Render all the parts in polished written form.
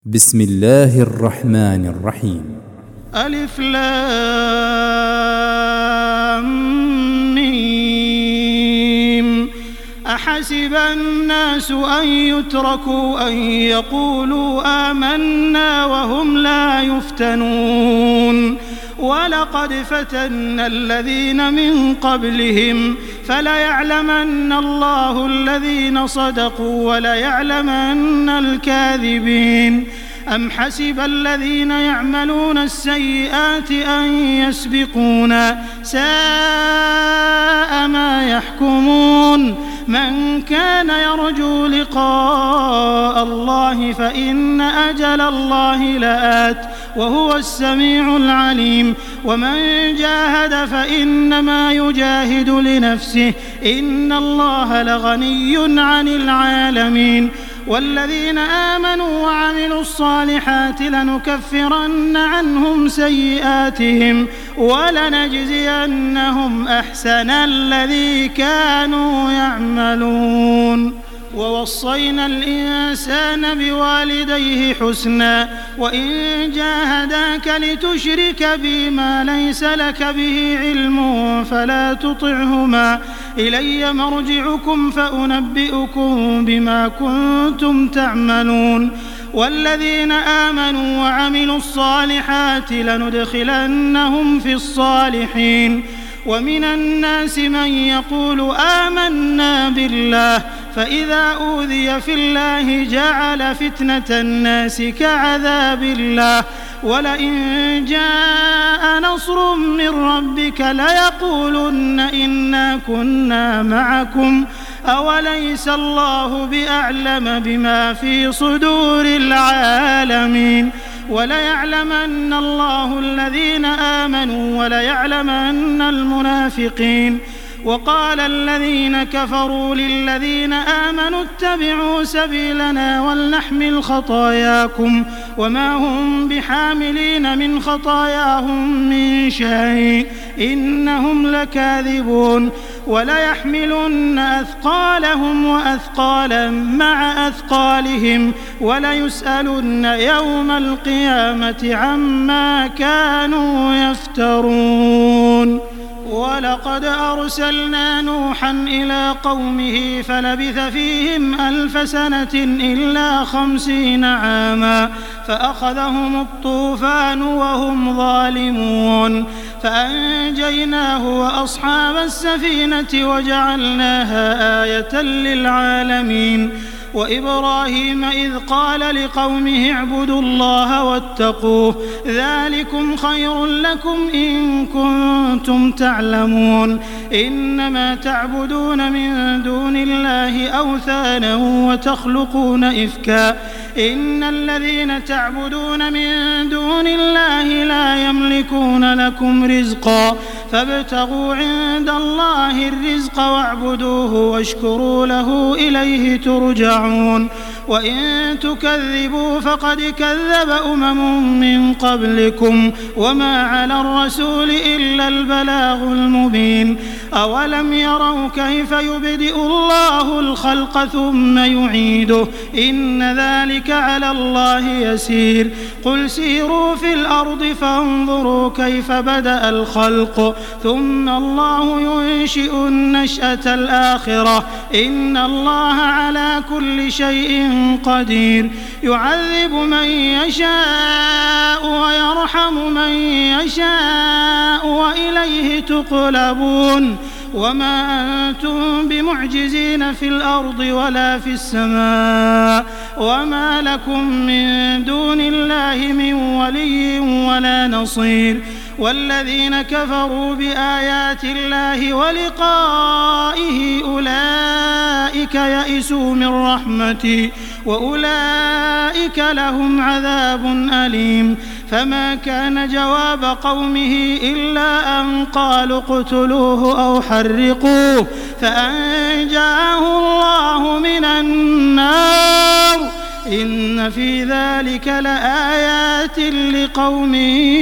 بسم الله الرحمن الرحيم. ألف لام ميم. أحسب الناس أن يتركوا أن يقولوا آمنا وهم لا يفتنون ولقد فتنا الذين من قبلهم فليعلمن الله الذين صدقوا وليعلمن الكاذبين. أم حسب الذين يعملون السيئات أن يسبقونا ساء ما يحكمون. من كان يرجو لقاء الله فإن أجل الله لآت وهو السميع العليم. ومن جاهد فإنما يجاهد لنفسه إن الله لغني عن العالمين. والذين آمنوا وعملوا الصالحات لنكفرن عنهم سيئاتهم ولنجزينهم أحسن الذي كانوا يعملون. ووصينا الإنسان بوالديه حسنا وإن جاهداك لتشرك بي ما ليس لك به علم فلا تطعهما إلي مرجعكم فأنبئكم بما كنتم تعملون. والذين آمنوا وعملوا الصالحات لندخلنهم في الصالحين. ومن الناس من يقول آمنا بالله فإذا أوذي في الله جعل فتنة الناس كعذاب الله ولئن جاء نصر من ربك ليقولن إنا كنا معكم أوليس الله بأعلم بما في صدور العالمين. وليعلمن الله الذين آمنوا وليعلمن المنافقين. وقال الذين كفروا للذين آمنوا اتبعوا سبيلنا ولنحمل خطاياكم وما هم بحاملين من خطاياهم من شيء إنهم لكاذبون. وليحملن أثقالهم وأثقالا مع أثقالهم وليسألن يوم القيامة عما كانوا يفترون. ولقد أرسلنا نوحا إلى قومه فلبث فيهم 1000 سنة إلا 50 عاما فأخذهم الطوفان وهم ظالمون فأنجيناه وأصحاب السفينة وجعلناها آية للعالمين. وإبراهيم إذ قال لقومه اعبدوا الله واتقوه ذلكم خير لكم إن كنتم تعلمون. إنما تعبدون من دون الله أوثانا وتخلقون إفكا إن الذين تعبدون من دون الله لا يملكون لكم رزقا فابتغوا عند الله الرزق واعبدوه واشكروا له إليه ترجعون. وإن تكذبوا فقد كذب من قبلكم وما على الرسول إلا البلاغ المبين. أولم يروا كيف يبدئ الله الخلق ثم يعيده إن ذلك على الله يسير. قل سيروا في الأرض فانظروا كيف بدأ الخلق ثم الله ينشئ النشأة الآخرة إن الله على كل شيء قدير. يعذب من يشاء ويرحم من يشاء وإليه تقلبون. وما أنتم بمعجزين في الأرض ولا في السماء وما لكم من دون الله من ولي ولا نصير. والذين كفروا بآيات الله ولقائه أولئك يئسوا من رحمتي وأولئك لهم عذاب أليم. فما كان جواب قومه إلا أن قالوا اقتلوه أو حرقوه فأنجاه الله من النار إن في ذلك لآيات لقوم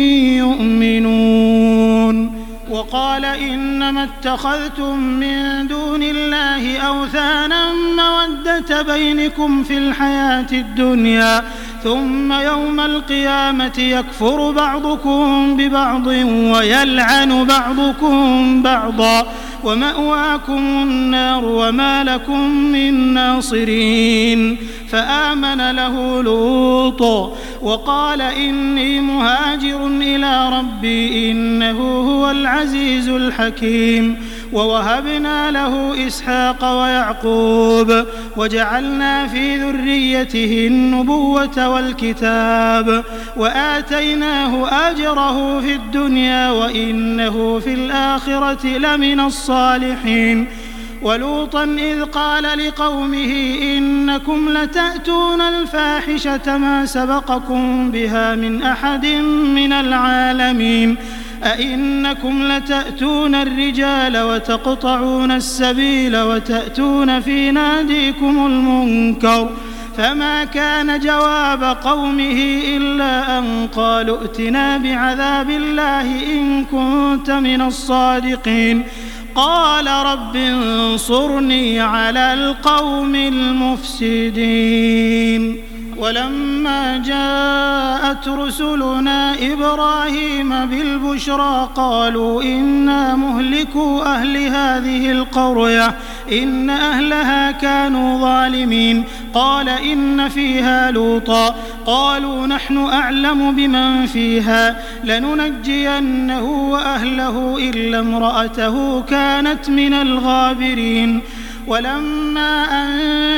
يؤمنون. وقال إنما اتخذتم من دون الله أوثانا مودة بينكم في الحياة الدنيا ثم يوم القيامة يكفر بعضكم ببعض ويلعن بعضكم بعضا ومأواكم النار وما لكم من ناصرين. فآمن له لوط وقال إني مهاجر إلى ربي إنه هو العزيز الحكيم. ووهبنا له إسحاق ويعقوب وجعلنا في ذريته النبوة والكتاب وآتيناه أجره في الدنيا وإنه في الآخرة لمن الصالحين. ولوطا إذ قال لقومه إنكم لتأتون الفاحشة ما سبقكم بها من أحد من العالمين أئنكم لتأتون الرجال وتقطعون السبيل وتأتون في ناديكم المنكر. فما كان جواب قومه إلا أن قالوا ائتنا بعذاب الله إن كنت من الصادقين. قال رب انصرني على القوم المفسدين. ولما جاءت رسلنا إبراهيم بالبشرى قالوا إنا مهلكو أهل هذه القرية إن أهلها كانوا ظالمين. قال إن فيها لوطا قالوا نحن أعلم بمن فيها لننجينه وأهله إلا امرأته كانت من الغابرين. ولما أن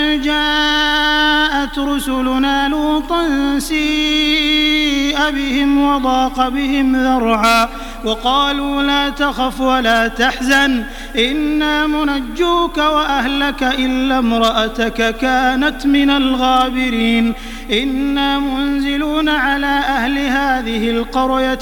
جاءت رسلنا لوطا سيء بهم وضاق بهم ذرعا وقالوا لا تخف ولا تحزن إنا منجوك وأهلك إلا امرأتك كانت من الغابرين. إنا منزلون على أهل هذه القرية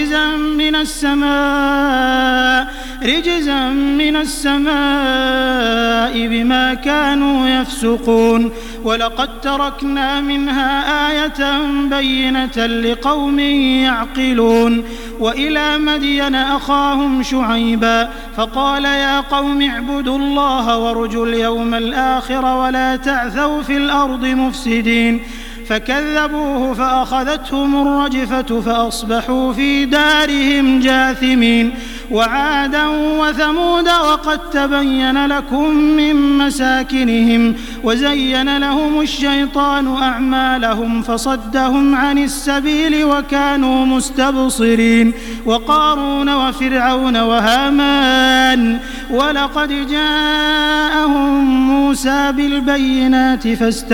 رجزا من السماء بما كانوا يفسقون. ولقد تركنا منها آية بينة لقوم يعقلون. وإلى مدين أخاهم شعيبا فقال يا قوم اعبدوا الله وارجوا اليوم الآخر ولا تعثوا في الأرض مفسدين. فكذبوه فأخذتهم الرجفة فأصبحوا في دارهم جاثمين. وعادا وثمود وقد تبين لكم من مساكنهم وزين لهم الشيطان أعمالهم فصدهم عن السبيل وكانوا مستبصرين. وقارون وفرعون وهامان ولقد جاءهم موسى بالبينات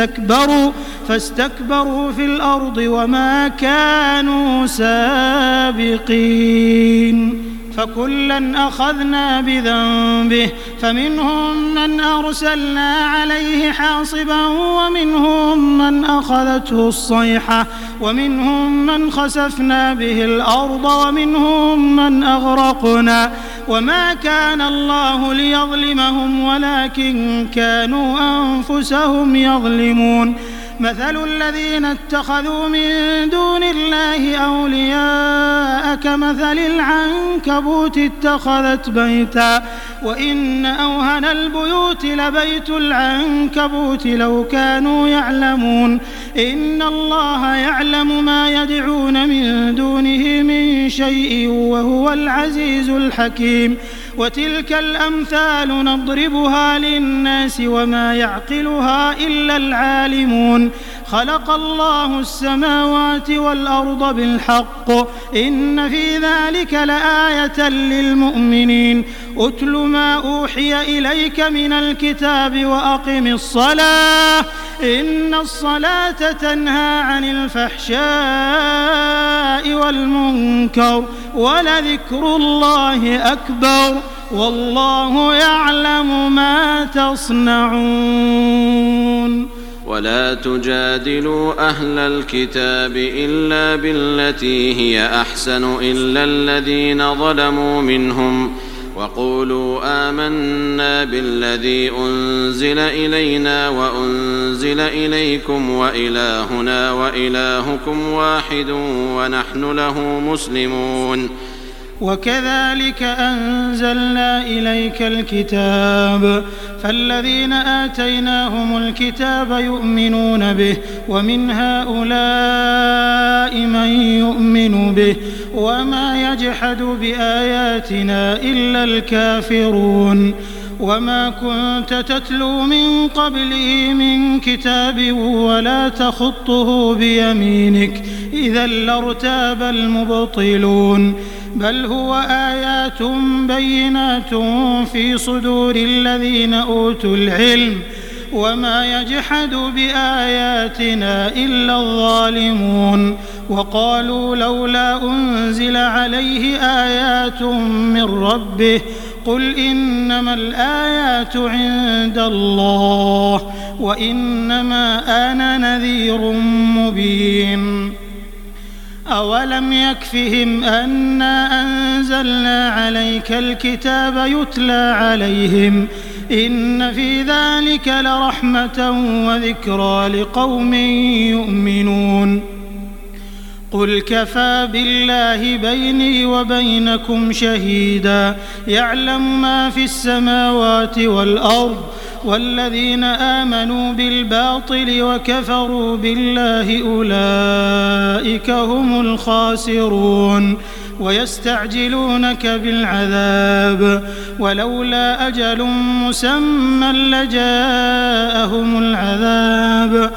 فاستكبروا في الأرض وما كانوا سابقين. فكلا أخذنا بذنبه فمنهم من أرسلنا عليه حاصبا ومنهم من أخذته الصيحة ومنهم من خسفنا به الأرض ومنهم من أغرقنا. وما كان الله ليظلمهم ولكن كانوا أنفسهم يظلمون. مثل الذين اتخذوا من دون الله أولياء كمثل العنكبوت اتخذت بيتا وإن أوهن البيوت لبيت العنكبوت لو كانوا يعلمون. إن الله يعلم ما يدعون من دونه من شيء وهو العزيز الحكيم. وتلك الأمثال نضربها للناس وما يعقلها إلا العالمون. خلق الله السماوات والأرض بالحق إن في ذلك لآية للمؤمنين. أتل ما أوحي إليك من الكتاب وأقم الصلاة إن الصلاة تنهى عن الفحشاء والمنكر ولذكر الله أكبر والله يعلم ما تصنعون. ولا تجادلوا أهل الكتاب إلا بالتي هي أحسن إلا الذين ظلموا منهم وقولوا آمنا بالذي أنزل إلينا وأنزل إليكم وإلهنا وإلهكم واحد ونحن له مسلمون. وكذلك أنزلنا إليك الكتاب فالذين آتيناهم الكتاب يؤمنون به ومن هؤلاء من يؤمن به وما يجحد بآياتنا إلا الكافرون وما كنت تتلو من قبله من كتاب ولا تخطه بيمينك إذا لارتاب المبطلون بل هو آيات بينات في صدور الذين أوتوا العلم وما يجحد بآياتنا إلا الظالمون وقالوا لولا أنزل عليه آيات من ربه قل إنما الآيات عند الله وإنما أنا نذير مبين أولم يكفهم أنا أنزلنا عليك الكتاب يتلى عليهم إن في ذلك لرحمة وذكرى لقوم يؤمنون قل كفى بالله بيني وبينكم شهيدا يعلم ما في السماوات والأرض والذين آمنوا بالباطل وكفروا بالله أولئك هم الخاسرون ويستعجلونك بالعذاب ولولا أجل مسمى لجاءهم العذاب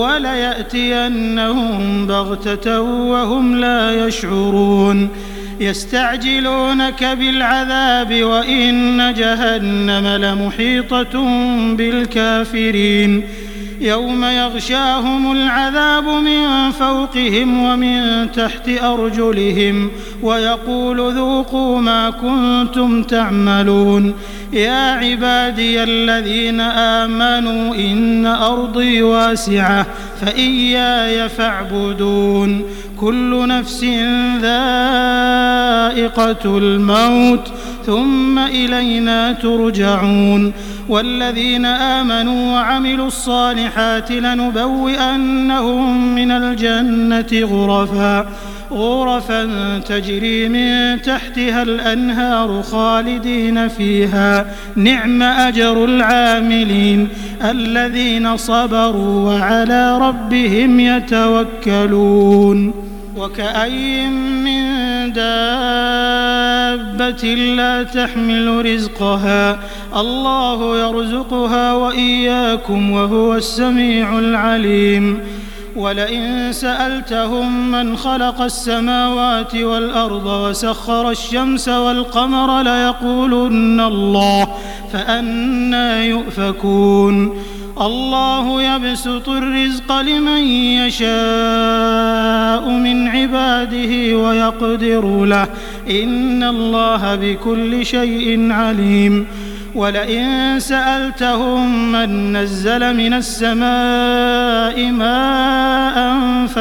وليأتينهم بغتة وهم لا يشعرون يستعجلونك بالعذاب وإن جهنم لمحيطة بالكافرين يوم يغشاهم العذاب من فوقهم ومن تحت أرجلهم ويقول ذوقوا ما كنتم تعملون يا عبادي الذين آمنوا إن أرضي واسعة فإياي فاعبدون كل نفس ذائقة الموت ثم إلينا ترجعون والذين آمنوا وعملوا الصالحات لنبوئنهم من الجنة غرفا تجري من تحتها الأنهار خالدين فيها نعم أجر العاملين الذين صبروا وعلى ربهم يتوكلون وكأي من دابة لا تحمل رزقها الله يرزقها وإياكم وهو السميع العليم ولئن سألتهم من خلق السماوات والأرض وسخر الشمس والقمر ليقولن الله فأنى يؤفكون الله يبسط الرزق لمن يشاء من عباده ويقدر له إن الله بكل شيء عليم ولئن سألتهم من نزل من السماء ماء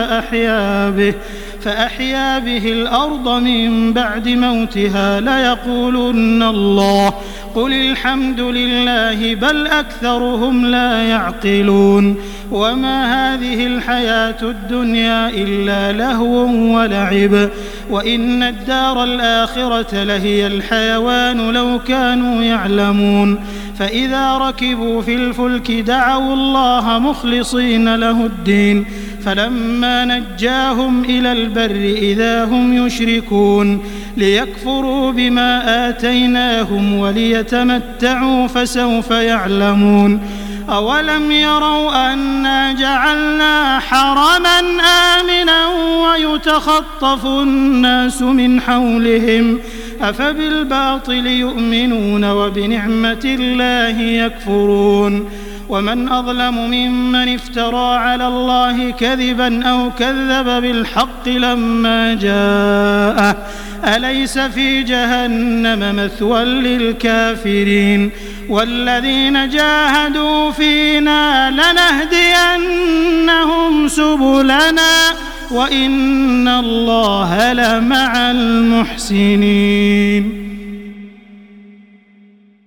فأحيا به الأرض من بعد موتها ليقولن الله قل الحمد لله بل أكثرهم لا يعقلون وما هذه الحياة الدنيا إلا لهو ولعب وإن الدار الآخرة لهي الحيوان لو كانوا يعلمون فإذا ركبوا في الفلك دعوا الله مخلصين له الدين فلما نجاهم إلى البر إذا هم يشركون ليكفروا بما آتيناهم وليتمتعوا فسوف يعلمون أولم يروا أنا جعلنا حرما آمنا ويتخطف الناس من حولهم أفبالباطل يؤمنون وبنعمة الله يكفرون ومن أظلم ممن افترى على الله كذبا أو كذب بالحق لما جاءه أليس في جهنم مثوى للكافرين والذين جاهدوا فينا لنهدينهم سبلنا وإن الله لمع المحسنين